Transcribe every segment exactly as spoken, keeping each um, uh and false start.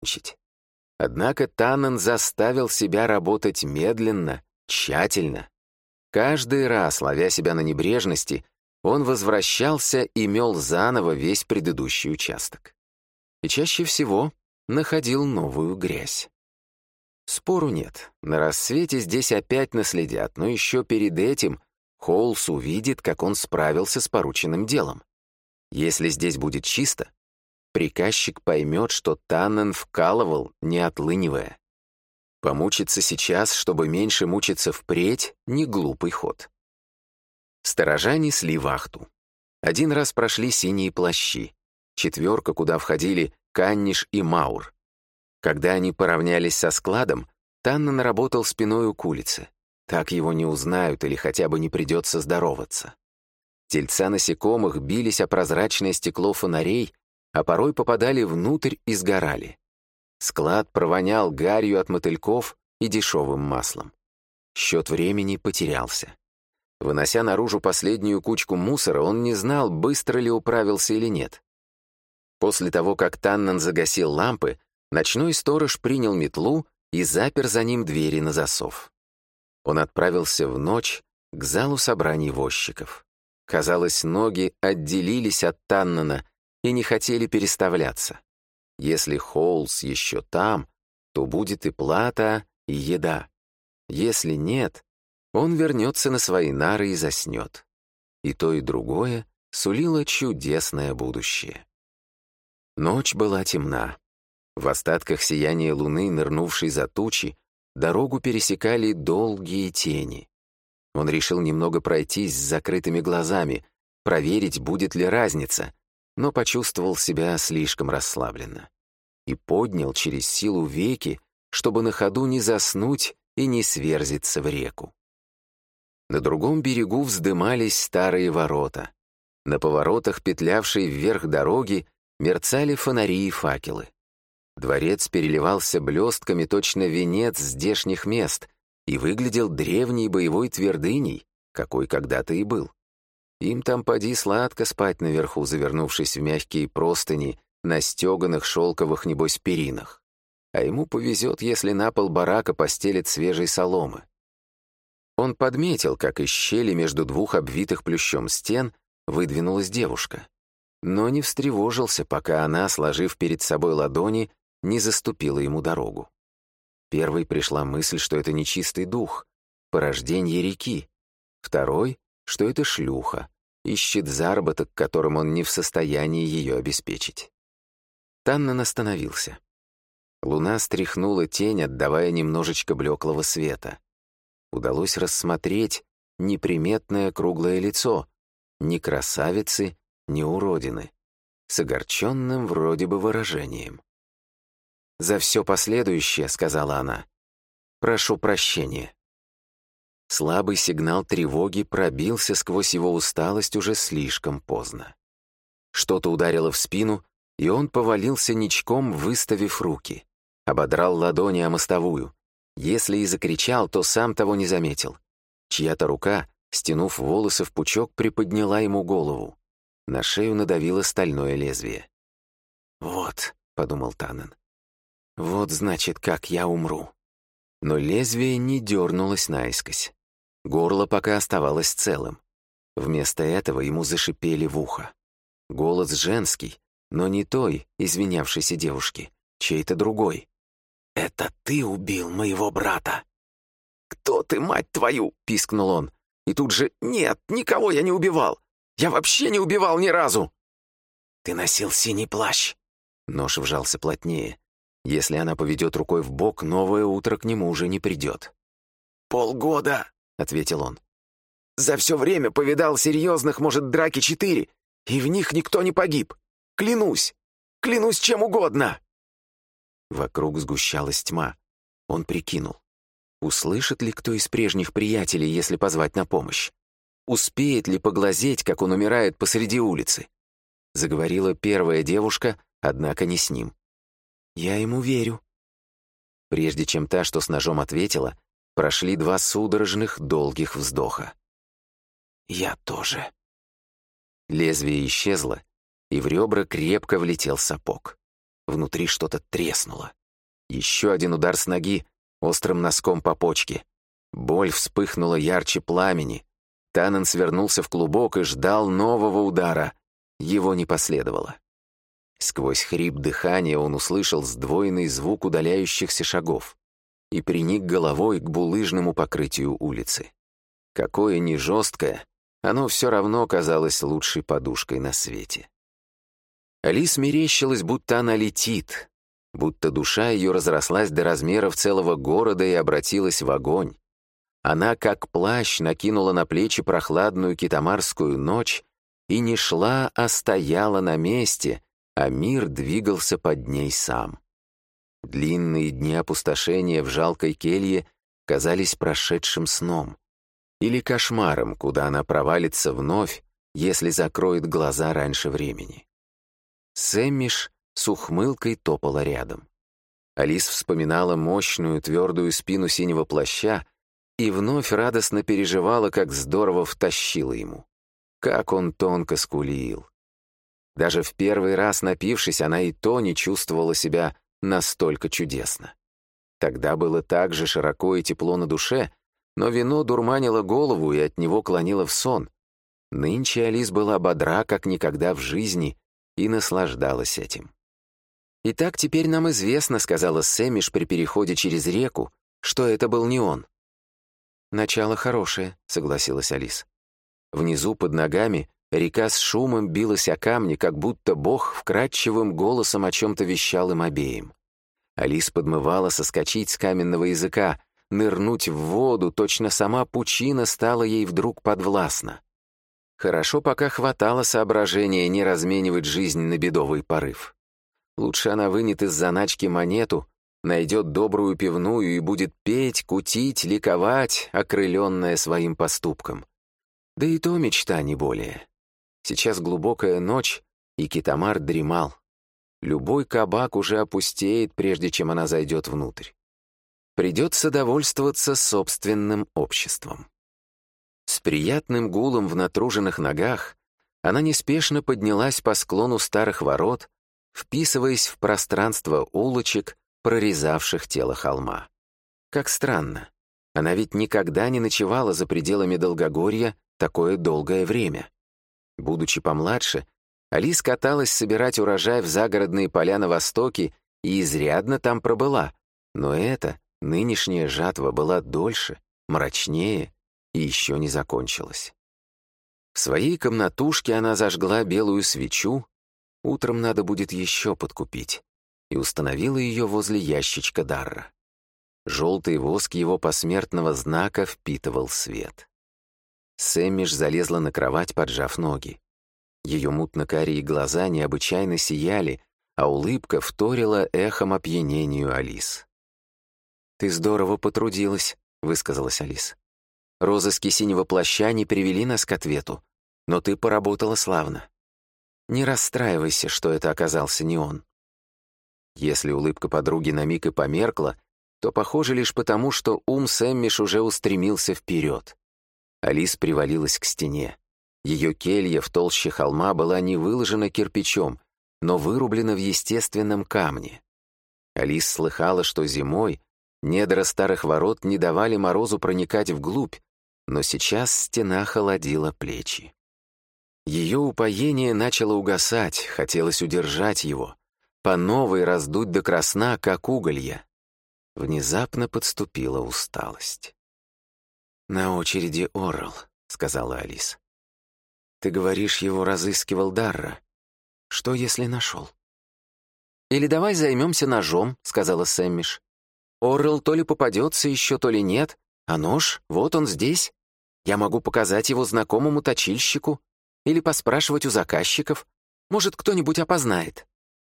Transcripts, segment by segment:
нервничать. Однако Таннен заставил себя работать медленно, тщательно. Каждый раз, ловя себя на небрежности, он возвращался и мел заново весь предыдущий участок. И чаще всего находил новую грязь. Спору нет, на рассвете здесь опять наследят, но еще перед этим Хоулс увидит, как он справился с порученным делом. Если здесь будет чисто, приказчик поймет, что Таннен вкалывал, не отлынивая. Помучиться сейчас, чтобы меньше мучиться впредь, не глупый ход. Сторожа несли вахту. Один раз прошли синие плащи, четверка, куда входили Канниш и Маур. Когда они поравнялись со складом, Таннен работал спиною к улице. Так его не узнают или хотя бы не придется здороваться. Тельца насекомых бились о прозрачное стекло фонарей, а порой попадали внутрь и сгорали. Склад провонял гарью от мотыльков и дешевым маслом. Счет времени потерялся. Вынося наружу последнюю кучку мусора, он не знал, быстро ли управился или нет. После того, как Таннен загасил лампы, ночной сторож принял метлу и запер за ним двери на засов. Он отправился в ночь к залу собраний возчиков. Казалось, ноги отделились от Таннена и не хотели переставляться. Если Хоулс еще там, то будет и плата, и еда. Если нет, он вернется на свои нары и заснет. И то, и другое сулило чудесное будущее. Ночь была темна. В остатках сияния луны, нырнувшей за тучи, дорогу пересекали долгие тени. Он решил немного пройтись с закрытыми глазами, проверить, будет ли разница, но почувствовал себя слишком расслабленно. И поднял через силу веки, чтобы на ходу не заснуть и не сверзиться в реку. На другом берегу вздымались старые ворота. На поворотах, петлявшей вверх дороги, мерцали фонари и факелы. Дворец переливался блестками точно венец здешних мест и выглядел древней боевой твердыней, какой когда-то и был. Им там поди сладко спать наверху, завернувшись в мягкие простыни, на стеганых шелковых, небось, перинах. А ему повезет, если на пол барака постелят свежей соломы. Он подметил, как из щели между двух обвитых плющом стен выдвинулась девушка, но не встревожился, пока она, сложив перед собой ладони, не заступила ему дорогу. Первой пришла мысль, что это нечистый дух, порождение реки. Второй, что это шлюха, ищет заработок, которым он не в состоянии ее обеспечить. Таннен остановился. Луна стряхнула тень, отдавая немножечко блеклого света. Удалось рассмотреть неприметное круглое лицо, ни красавицы, ни уродины, с огорченным вроде бы выражением. «За все последующее, — сказала она, — прошу прощения». Слабый сигнал тревоги пробился сквозь его усталость уже слишком поздно. Что-то ударило в спину, и он повалился ничком, выставив руки. Ободрал ладони о мостовую. Если и закричал, то сам того не заметил. Чья-то рука, стянув волосы в пучок, приподняла ему голову. На шею надавило стальное лезвие. «Вот», — подумал Таннен, — «вот, значит, как я умру». Но лезвие не дернулось наискось. Горло пока оставалось целым. Вместо этого ему зашипели в ухо. Голос женский, но не той, извинявшейся девушки, чей-то другой. «Это ты убил моего брата!» «Кто ты, мать твою?» — пискнул он. И тут же «Нет, никого я не убивал! Я вообще не убивал ни разу!» «Ты носил синий плащ!» Нож вжался плотнее. Если она поведет рукой в бок, новое утро к нему уже не придет. «Полгода!» — ответил он. «За все время повидал серьезных, может, драки четыре, и в них никто не погиб. Клянусь! Клянусь чем угодно!» Вокруг сгущалась тьма. Он прикинул. Услышит ли кто из прежних приятелей, если позвать на помощь? Успеет ли поглазеть, как он умирает посреди улицы? Заговорила первая девушка, однако не с ним. «Я ему верю». Прежде чем та, что с ножом ответила, прошли два судорожных, долгих вздоха. «Я тоже». Лезвие исчезло, и в ребра крепко влетел сапог. Внутри что-то треснуло. Еще один удар с ноги, острым носком по почке. Боль вспыхнула ярче пламени. Таннен свернулся в клубок и ждал нового удара. Его не последовало. Сквозь хрип дыхания он услышал сдвоенный звук удаляющихся шагов и приник головой к булыжному покрытию улицы. Какое ни жесткое, оно все равно казалось лучшей подушкой на свете. Алис мерещилась, будто она летит, будто душа ее разрослась до размеров целого города и обратилась в огонь. Она, как плащ, накинула на плечи прохладную китамарскую ночь и не шла, а стояла на месте, а мир двигался под ней сам. Длинные дни опустошения в жалкой келье казались прошедшим сном или кошмаром, куда она провалится вновь, если закроет глаза раньше времени. Сэммиш с ухмылкой топала рядом. Алис вспоминала мощную твердую спину синего плаща и вновь радостно переживала, как здорово втащила ему. Как он тонко скулил. Даже в первый раз напившись, она и то не чувствовала себя настолько чудесно. Тогда было так же широко и тепло на душе, но вино дурманило голову и от него клонило в сон. Нынче Алис была бодра, как никогда в жизни, и наслаждалась этим. «Итак, теперь нам известно», — сказала Сэммиш при переходе через реку, что это был не он. «Начало хорошее», — согласилась Алис. Внизу, под ногами, река с шумом билась о камни, как будто Бог вкрадчивым голосом о чем-то вещал им обеим. Алис подмывала соскочить с каменного языка, нырнуть в воду, точно сама пучина стала ей вдруг подвластна. Хорошо, пока хватало соображения не разменивать жизнь на бедовый порыв. Лучше она вынет из заначки монету, найдет добрую пивную и будет петь, кутить, ликовать, окрыленная своим поступком. Да и то мечта, не более. Сейчас глубокая ночь, и Китамар дремал. Любой кабак уже опустеет, прежде чем она зайдет внутрь. Придется довольствоваться собственным обществом. С приятным гулом в натруженных ногах она неспешно поднялась по склону старых ворот, вписываясь в пространство улочек, прорезавших тело холма. Как странно, она ведь никогда не ночевала за пределами Долгогорья такое долгое время. Будучи помладше, Алис каталась собирать урожай в загородные поля на востоке и изрядно там пробыла, но эта, нынешняя жатва была дольше, мрачнее и еще не закончилась. В своей комнатушке она зажгла белую свечу, утром надо будет еще подкупить, и установила ее возле ящичка Дарра. Желтый воск его посмертного знака впитывал свет. Сэммиш залезла на кровать, поджав ноги. Ее мутно-карие глаза необычайно сияли, а улыбка вторила эхом опьянению Алис. «Ты здорово потрудилась», — высказалась Алис. «Розыски синего плаща не привели нас к ответу, но ты поработала славно. Не расстраивайся, что это оказался не он». Если улыбка подруги на миг и померкла, то, похоже, лишь потому, что ум Сэммиш уже устремился вперед. Алис привалилась к стене. Ее келья в толще холма была не выложена кирпичом, но вырублена в естественном камне. Алис слыхала, что зимой недра старых ворот не давали морозу проникать вглубь, но сейчас стена холодила плечи. Ее упоение начало угасать, хотелось удержать его, по новой раздуть до красна, как уголья. Внезапно подступила усталость. «На очереди Оррел», — сказала Алис. «Ты говоришь, его разыскивал Дарра. Что, если нашел?» «Или давай займемся ножом», — сказала Сэммиш. «Оррел то ли попадется еще, то ли нет, а нож, вот он здесь. Я могу показать его знакомому точильщику или поспрашивать у заказчиков. Может, кто-нибудь опознает».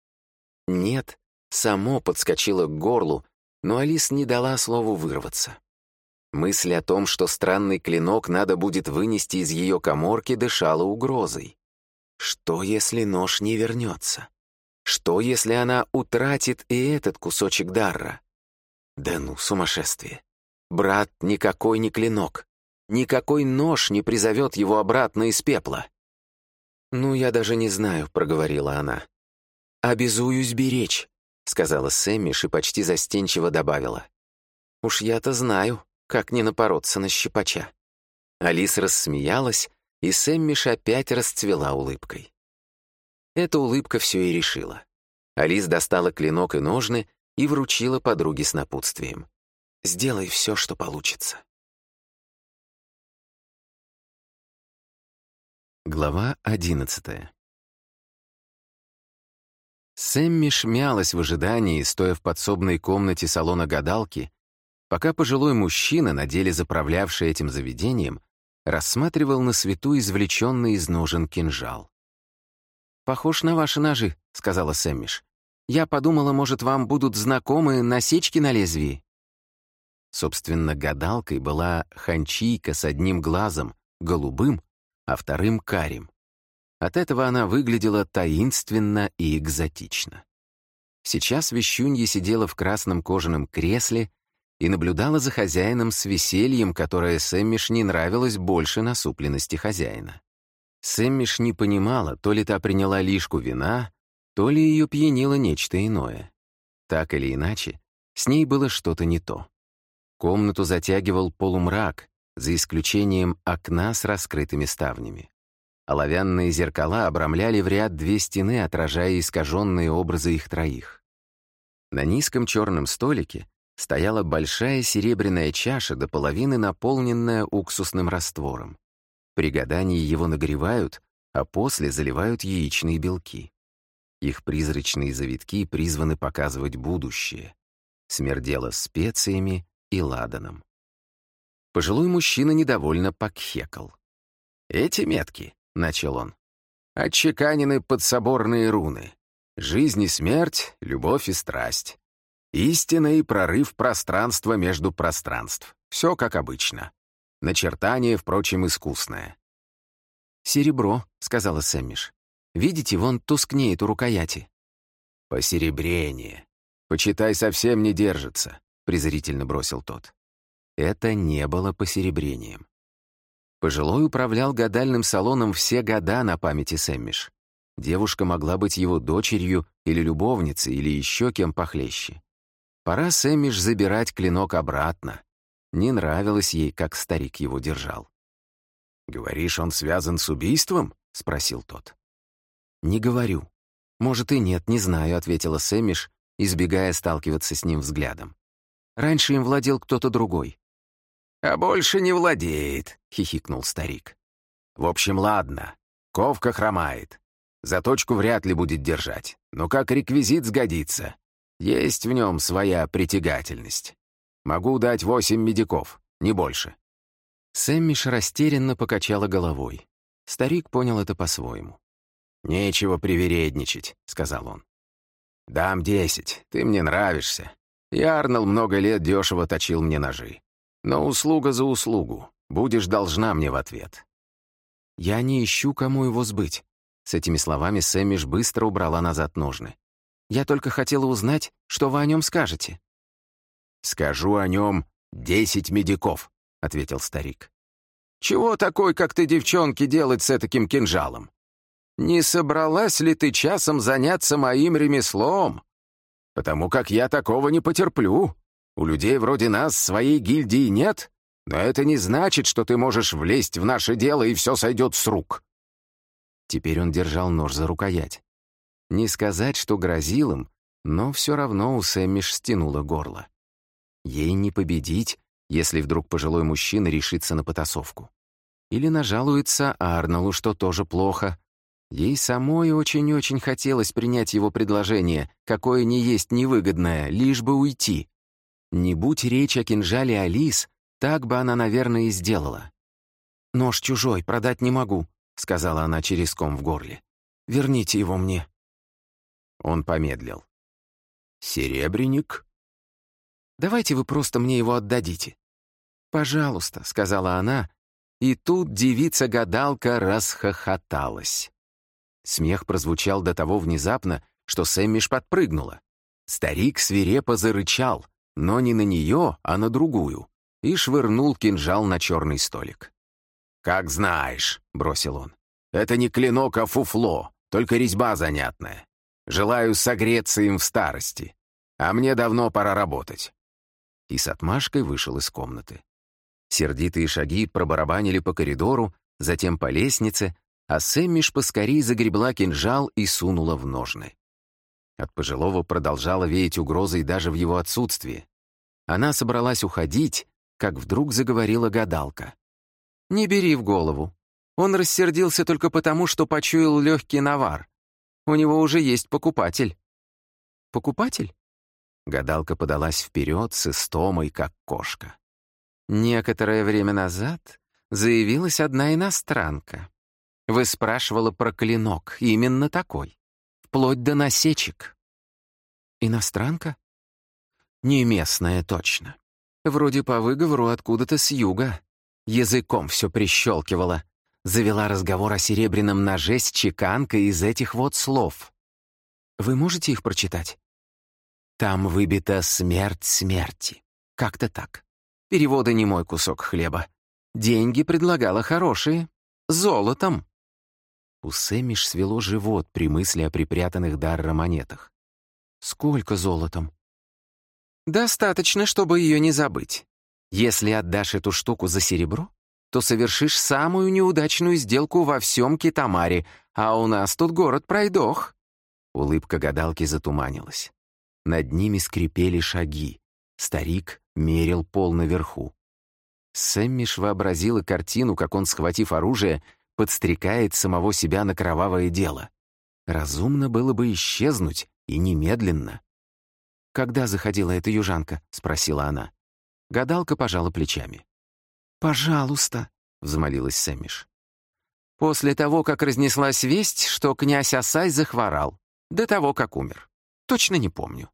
«Нет», само подскочило к горлу, но Алис не дала слову вырваться. Мысль о том, что странный клинок надо будет вынести из ее каморки, дышала угрозой. Что, если нож не вернется? Что, если она утратит и этот кусочек Дарра? Да ну, сумасшествие. Брат никакой не клинок. Никакой нож не призовет его обратно из пепла. «Ну, я даже не знаю», — проговорила она. обязуюсь беречь», — сказала Сэммиш и почти застенчиво добавила. «Уж я-то знаю, как не напороться на щипача». Алис рассмеялась, и Сэммиш опять расцвела улыбкой. Эта улыбка все и решила. Алис достала клинок и ножны и вручила подруге с напутствием. «Сделай все, что получится». Глава одиннадцатая. Сэммиш мялась в ожидании, стоя в подсобной комнате салона гадалки, пока пожилой мужчина, на деле заправлявший этим заведением, рассматривал на свету извлеченный из ножен кинжал. «Похож на ваши ножи», — сказала Сэммиш. «Я подумала, может, вам будут знакомы насечки на лезвии». Собственно, гадалкой была ханчийка с одним глазом, голубым, а вторым карим. От этого она выглядела таинственно и экзотично. Сейчас вещунья сидела в красном кожаном кресле и наблюдала за хозяином с весельем, которое Сэммиш не нравилось больше насупленности хозяина. Сэммиш не понимала, то ли та приняла лишку вина, то ли ее пьянило нечто иное. Так или иначе, с ней было что-то не то. Комнату затягивал полумрак, за исключением окна с раскрытыми ставнями. Оловянные зеркала обрамляли в ряд две стены, отражая искаженные образы их троих. На низком черном столике стояла большая серебряная чаша, до половины наполненная уксусным раствором. При гадании его нагревают, а после заливают яичные белки. Их призрачные завитки призваны показывать будущее. Смердело специями и ладаном. Пожилой мужчина недовольно покхекал. «Эти метки», — начал он, — «отчеканены подсоборные руны. Жизнь и смерть, любовь и страсть. Истина и прорыв пространства между пространств. Все как обычно. Начертание, впрочем, искусное». «Серебро», — сказала Сэммиш. «Видите, вон тускнеет у рукояти». «Посеребрение. Почитай, совсем не держится», — презрительно бросил тот. Это не было посеребрением. Пожилой управлял гадальным салоном все года на памяти Сэммиш. Девушка могла быть его дочерью или любовницей, или еще кем похлеще. Пора Сэммиш забирать клинок обратно. Не нравилось ей, как старик его держал. «Говоришь, он связан с убийством?» — спросил тот. «Не говорю. Может и нет, не знаю», — ответила Сэммиш, избегая сталкиваться с ним взглядом. «Раньше им владел кто-то другой». «А больше не владеет», — хихикнул старик. «В общем, ладно. Ковка хромает. Заточку вряд ли будет держать, но как реквизит сгодится. Есть в нем своя притягательность. Могу дать восемь медиков, не больше». Сэммиш растерянно покачала головой. Старик понял это по-своему. «Нечего привередничать», — сказал он. «Дам десять, ты мне нравишься. И Арнольд много лет дешево точил мне ножи. Но услуга за услугу. Будешь должна мне в ответ». «Я не ищу, кому его сбыть». С этими словами Сэммиш быстро убрала назад ножны. «Я только хотела узнать, что вы о нем скажете». «Скажу о нем десять медиков», — ответил старик. «Чего такой, как ты, девчонки, делать с этаким кинжалом? Не собралась ли ты часом заняться моим ремеслом? Потому как я такого не потерплю. У людей вроде нас своей гильдии нет, но это не значит, что ты можешь влезть в наше дело, и все сойдет с рук». Теперь он держал нож за рукоять. Не сказать, что грозил им, но все равно у Сэммиш стянуло горло. Ей не победить, если вдруг пожилой мужчина решится на потасовку. Или нажалуется Арнольду, что тоже плохо. Ей самой очень-очень хотелось принять его предложение, какое ни есть невыгодное, лишь бы уйти. Не будь речь о кинжале Алис, так бы она, наверное, и сделала. «Нож чужой, продать не могу», — сказала она через ком в горле. «Верните его мне». Он помедлил. «Серебряник?» «Давайте вы просто мне его отдадите». «Пожалуйста», — сказала она, и тут девица-гадалка расхохоталась. Смех прозвучал до того внезапно, что Сэммиш подпрыгнула. Старик свирепо зарычал, но не на нее, а на другую, и швырнул кинжал на черный столик. «Как знаешь», — бросил он, — «это не клинок, а фуфло, только резьба занятная. Желаю согреться им в старости. А мне давно пора работать». И с отмашкой вышел из комнаты. Сердитые шаги пробарабанили по коридору, затем по лестнице, а Сэммиш поскорей загребла кинжал и сунула в ножны. От пожилого продолжала веять угрозой даже в его отсутствии. Она собралась уходить, как вдруг заговорила гадалка. «Не бери в голову. Он рассердился только потому, что почуял легкий навар. У него уже есть покупатель». «Покупатель?» Гадалка подалась вперед с истомой, как кошка. «Некоторое время назад заявилась одна иностранка. Вы спрашивала про клинок, именно такой, вплоть до насечек». «Иностранка?» «Не местная, точно. Вроде по выговору откуда-то с юга. Языком все прищелкивала. Завела разговор о серебряном ноже с чеканкой из этих вот слов. Вы можете их прочитать?» «Там выбита смерть смерти. Как-то так. Переводы не мой кусок хлеба. Деньги предлагала хорошие. Золотом». У Сэммиш свело живот при мысли о припрятанных Дарра монетах. «Сколько золотом?» «Достаточно, чтобы ее не забыть. Если отдашь эту штуку за серебро, то совершишь самую неудачную сделку во всем Китамаре, а у нас тут город пройдох». Улыбка гадалки затуманилась. Над ними скрипели шаги. Старик мерил пол наверху. Сэммиш вообразила картину, как он, схватив оружие, подстрекает самого себя на кровавое дело. Разумно было бы исчезнуть, и немедленно. «Когда заходила эта южанка?» — спросила она. Гадалка пожала плечами. «Пожалуйста», — взмолилась Сэммиш. «После того, как разнеслась весть, что князь Асай захворал, до того, как умер. Точно не помню».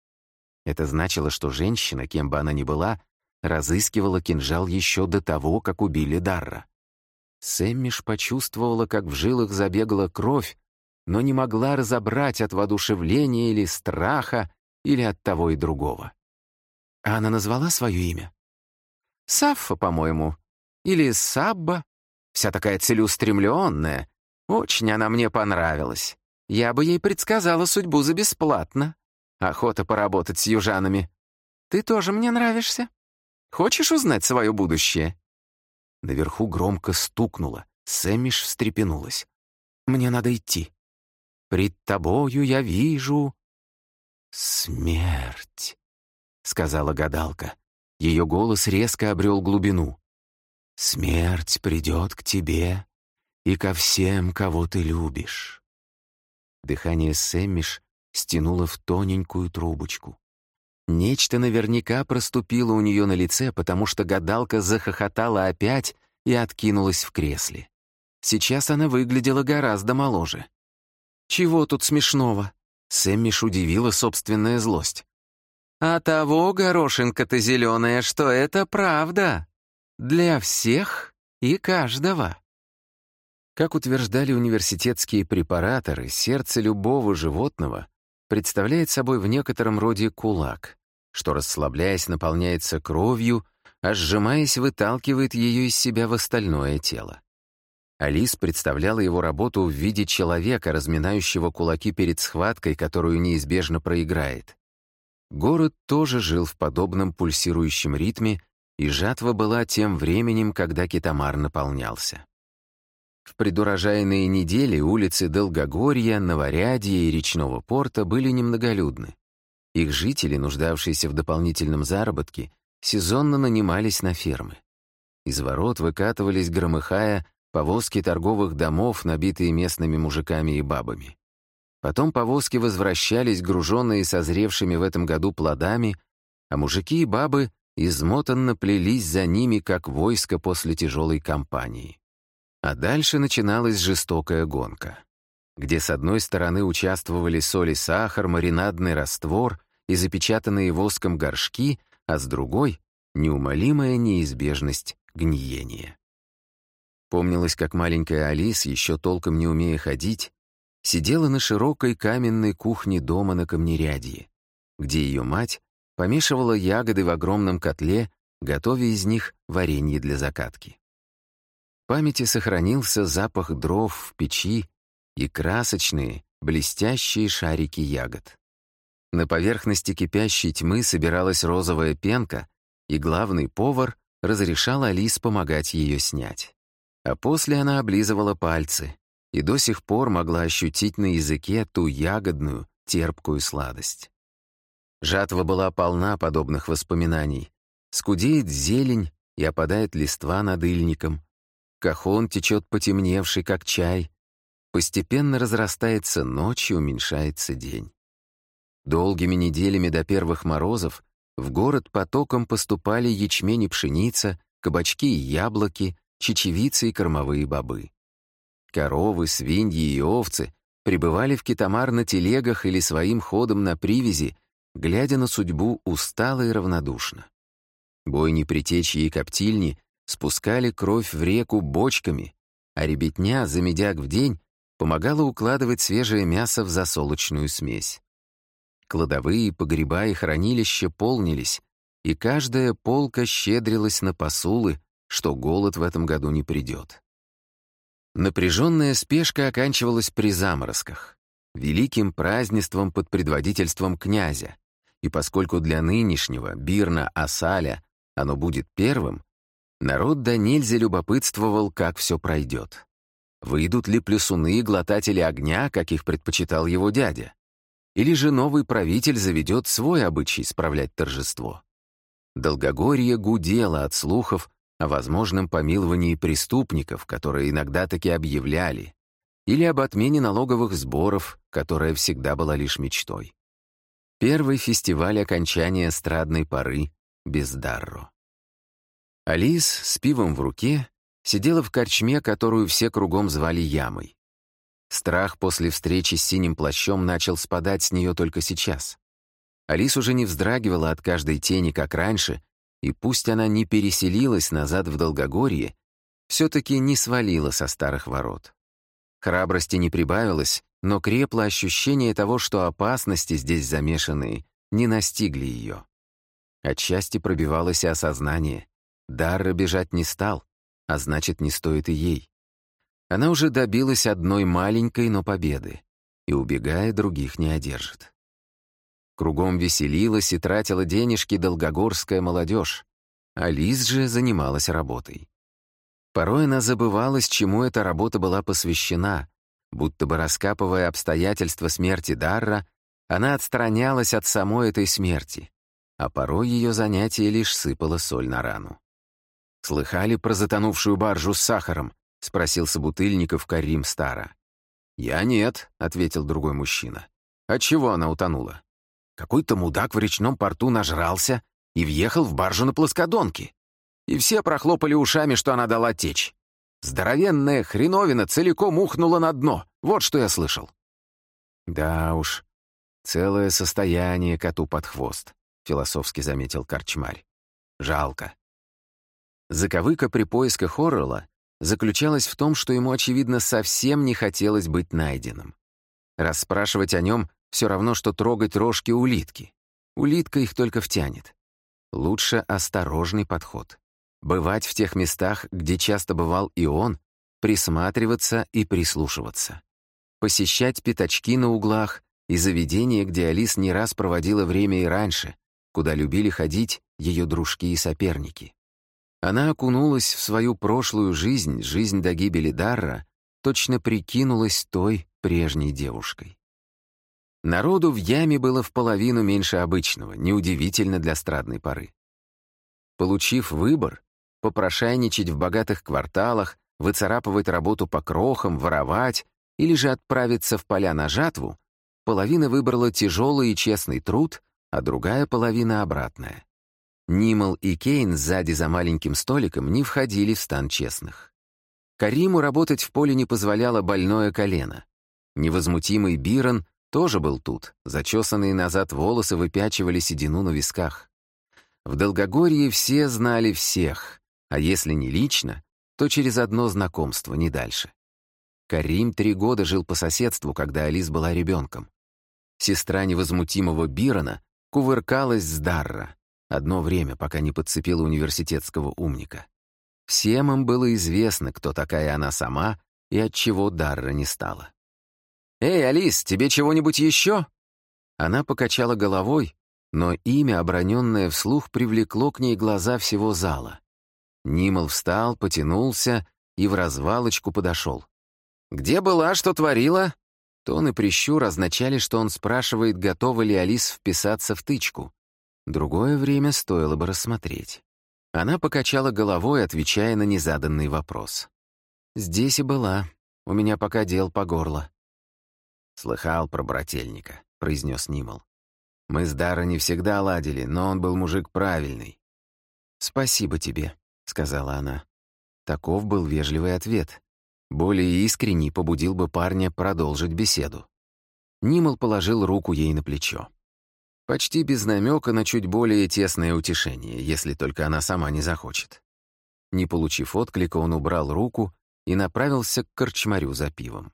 Это значило, что женщина, кем бы она ни была, разыскивала кинжал еще до того, как убили Дарра. Сэммиш почувствовала, как в жилах забегала кровь, но не могла разобрать от воодушевления или страха, или от того и другого. А она назвала свое имя? Саффа, по-моему. Или Сабба. Вся такая целеустремленная. Очень она мне понравилась. Я бы ей предсказала судьбу за бесплатно. Охота поработать с южанами. Ты тоже мне нравишься? Хочешь узнать свое будущее?» Наверху громко стукнуло. Сэммиш встрепенулась. «Мне надо идти. Пред тобою я вижу...» «Смерть», — сказала гадалка. Ее голос резко обрел глубину. «Смерть придет к тебе и ко всем, кого ты любишь». Дыхание Сэммиш стянуло в тоненькую трубочку. Нечто наверняка проступило у нее на лице, потому что гадалка захохотала опять и откинулась в кресле. Сейчас она выглядела гораздо моложе. «Чего тут смешного?» Сэммиш удивила собственная злость. «А того, горошинка-то зеленая, что это правда. Для всех и каждого». Как утверждали университетские препараторы, сердце любого животного представляет собой в некотором роде кулак, что, расслабляясь, наполняется кровью, а сжимаясь, выталкивает ее из себя в остальное тело. Алис представляла его работу в виде человека, разминающего кулаки перед схваткой, которую неизбежно проиграет. Город тоже жил в подобном пульсирующем ритме, и жатва была тем временем, когда Китамар наполнялся. В предурожайные недели улицы Долгогорья, Новорядья и Речного порта были немноголюдны. Их жители, нуждавшиеся в дополнительном заработке, сезонно нанимались на фермы. Из ворот выкатывались, громыхая, повозки торговых домов, набитые местными мужиками и бабами. Потом повозки возвращались, груженные созревшими в этом году плодами, а мужики и бабы измотанно плелись за ними, как войско после тяжелой кампании. А дальше начиналась жестокая гонка, где с одной стороны участвовали соль и сахар, маринадный раствор и запечатанные воском горшки, а с другой — неумолимая неизбежность гниения. Помнилось, как маленькая Алис, еще толком не умея ходить, сидела на широкой каменной кухне дома на Камнерядье, где ее мать помешивала ягоды в огромном котле, готовя из них варенье для закатки. В памяти сохранился запах дров в печи и красочные, блестящие шарики ягод. На поверхности кипящей тьмы собиралась розовая пенка, и главный повар разрешал Алис помогать ее снять. А после она облизывала пальцы и до сих пор могла ощутить на языке ту ягодную, терпкую сладость. Жатва была полна подобных воспоминаний. Скудеет зелень и опадает листва над ильником. Кахон течет потемневший, как чай. Постепенно разрастается ночь и уменьшается день. Долгими неделями до первых морозов в город потоком поступали ячмень и пшеница, кабачки и яблоки, чечевицы и кормовые бобы. Коровы, свиньи и овцы прибывали в Китамар на телегах или своим ходом на привязи, глядя на судьбу устало и равнодушно. Бойни притечи и коптильни спускали кровь в реку бочками, а ребятня за медяк в день помогала укладывать свежее мясо в засолочную смесь. Кладовые, погреба и хранилища полнились, и каждая полка щедрилась на посулы, что голод в этом году не придет. Напряженная спешка оканчивалась при заморозках, великим празднеством под предводительством князя, и поскольку для нынешнего Бирна Асаля оно будет первым, народ до нельзя любопытствовал, как все пройдет. Выйдут ли плюсуны и глотатели огня, как их предпочитал его дядя? Или же новый правитель заведет свой обычай справлять торжество? Долгогорье гудело от слухов о возможном помиловании преступников, которые иногда таки объявляли, или об отмене налоговых сборов, которая всегда была лишь мечтой. Первый фестиваль окончания эстрадной поры без Дарро. Алис с пивом в руке сидела в корчме, которую все кругом звали Ямой. Страх после встречи с синим плащом начал спадать с нее только сейчас. Алис уже не вздрагивала от каждой тени, как раньше, и пусть она не переселилась назад в Долгогорье, все-таки не свалила со старых ворот. Храбрости не прибавилось, но крепло ощущение того, что опасности здесь замешанные не настигли ее. Отчасти пробивалось и осознание. Дарра бежать не стал, а значит, не стоит и ей. Она уже добилась одной маленькой, но победы, и, убегая, других не одержит. Кругом веселилась и тратила денежки долгогорская молодежь, а Лиз же занималась работой. Порой она забывалась, чему эта работа была посвящена, будто бы раскапывая обстоятельства смерти Дарра, она отстранялась от самой этой смерти, а порой ее занятие лишь сыпало соль на рану. «Слыхали про затонувшую баржу с сахаром?» — спросил собутыльников Карим Стара. «Я нет», — ответил другой мужчина. «Отчего она утонула?» «Какой-то мудак в речном порту нажрался и въехал в баржу на плоскодонке. И все прохлопали ушами, что она дала течь. Здоровенная хреновина целиком ухнула на дно. Вот что я слышал». «Да уж, целое состояние коту под хвост», — философски заметил корчмарь. «Жалко». Заковыка при поисках Оррелла заключалась в том, что ему, очевидно, совсем не хотелось быть найденным. Расспрашивать о нем все равно, что трогать рожки улитки. Улитка их только втянет. Лучше осторожный подход. Бывать в тех местах, где часто бывал и он, присматриваться и прислушиваться. Посещать пятачки на углах и заведения, где Алис не раз проводила время и раньше, куда любили ходить ее дружки и соперники. Она окунулась в свою прошлую жизнь, жизнь до гибели Дарра, точно прикинулась той прежней девушкой. Народу в яме было в половину меньше обычного, неудивительно для эстрадной поры. Получив выбор, попрошайничать в богатых кварталах, выцарапывать работу по крохам, воровать или же отправиться в поля на жатву, половина выбрала тяжелый и честный труд, а другая половина — обратная. Нимал и Кейн сзади за маленьким столиком не входили в стан честных. Кариму работать в поле не позволяло больное колено. Невозмутимый Бирон тоже был тут, зачесанные назад волосы выпячивали седину на висках. В Долгогорье все знали всех, а если не лично, то через одно знакомство, не дальше. Карим три года жил по соседству, когда Алис была ребенком. Сестра невозмутимого Бирона кувыркалась с Дарра. Одно время, пока не подцепила университетского умника. Всем им было известно, кто такая она сама и отчего Дарра не стала. «Эй, Алис, тебе чего-нибудь еще?» Она покачала головой, но имя, оброненное вслух, привлекло к ней глаза всего зала. Нимал встал, потянулся и в развалочку подошел. «Где была, что творила?» Тон и прищур означали, что он спрашивает, готова ли Алис вписаться в тычку. Другое время стоило бы рассмотреть. Она покачала головой, отвечая на незаданный вопрос. «Здесь и была. У меня пока дел по горло». «Слыхал про брательника», — произнес Нимал. «Мы с Даро не всегда ладили, но он был мужик правильный». «Спасибо тебе», — сказала она. Таков был вежливый ответ. Более искренний побудил бы парня продолжить беседу. Нимал положил руку ей на плечо. Почти без намека на чуть более тесное утешение, если только она сама не захочет. Не получив отклика, он убрал руку и направился к корчмарю за пивом.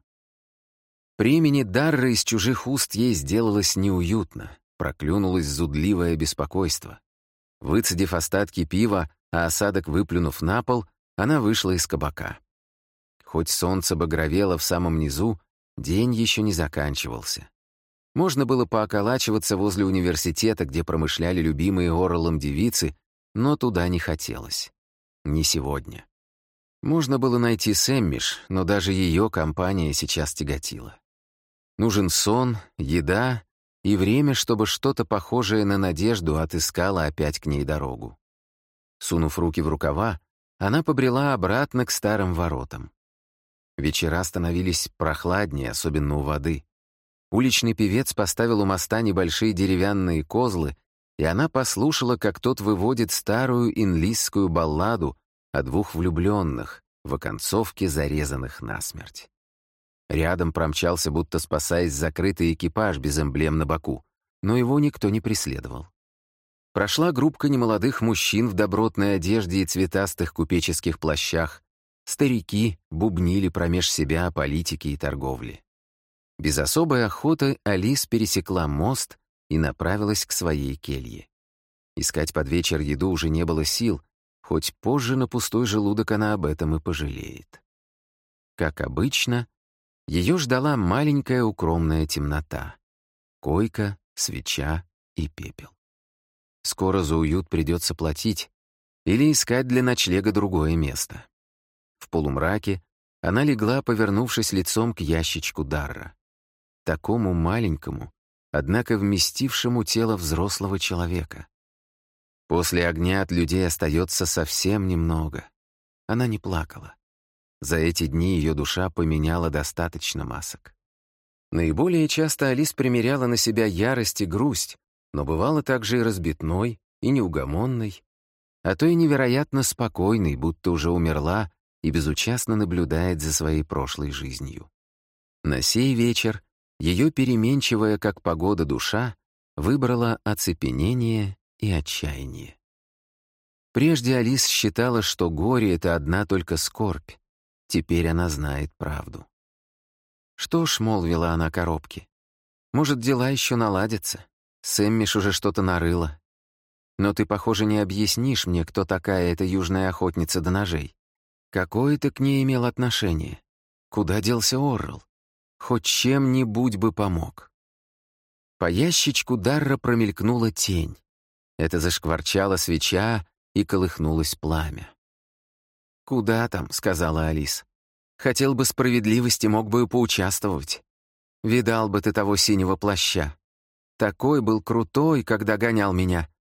При имени Дарры из чужих уст ей сделалось неуютно, проклюнулось зудливое беспокойство. Выцедив остатки пива, а осадок выплюнув на пол, она вышла из кабака. Хоть солнце багровело в самом низу, день еще не заканчивался. Можно было пооколачиваться возле университета, где промышляли любимые Ореллом девицы, но туда не хотелось. Не сегодня. Можно было найти Сэммиш, но даже ее компания сейчас тяготила. Нужен сон, еда и время, чтобы что-то похожее на надежду отыскало опять к ней дорогу. Сунув руки в рукава, она побрела обратно к старым воротам. Вечера становились прохладнее, особенно у воды. Уличный певец поставил у моста небольшие деревянные козлы, и она послушала, как тот выводит старую инлисскую балладу о двух влюбленных, в оконцовке зарезанных насмерть. Рядом промчался, будто спасаясь, закрытый экипаж без эмблем на боку, но его никто не преследовал. Прошла группка немолодых мужчин в добротной одежде и цветастых купеческих плащах. Старики бубнили промеж себя о политике и торговле. Без особой охоты Алис пересекла мост и направилась к своей келье. Искать под вечер еду уже не было сил, хоть позже на пустой желудок она об этом и пожалеет. Как обычно, ее ждала маленькая укромная темнота. Койка, свеча и пепел. Скоро за уют придется платить или искать для ночлега другое место. В полумраке она легла, повернувшись лицом к ящичку Дарра. Такому маленькому, однако вместившему тело взрослого человека. После огня от людей остается совсем немного. Она не плакала. За эти дни ее душа поменяла достаточно масок. Наиболее часто Алис примеряла на себя ярость и грусть, но бывало также и разбитной, и неугомонной, а то и невероятно спокойной, будто уже умерла и безучастно наблюдает за своей прошлой жизнью. На сей вечер ее переменчивая, как погода, душа выбрала оцепенение и отчаяние. Прежде Алис считала, что горе — это одна только скорбь. Теперь она знает правду. «Что ж», — молвила она коробке, — «может, дела еще наладятся. Сэммиш уже что-то нарыла. Но ты, похоже, не объяснишь мне, кто такая эта южная охотница до ножей. Какое ты к ней имел отношение? Куда делся Оррелл? Хоть чем-нибудь бы помог». По ящичку Дарра промелькнула тень. Это зашкварчала свеча и колыхнулось пламя. «Куда там?» — сказала Алис. «Хотел бы справедливости, мог бы и поучаствовать. Видал бы ты того синего плаща. Такой был крутой, когда гонял меня,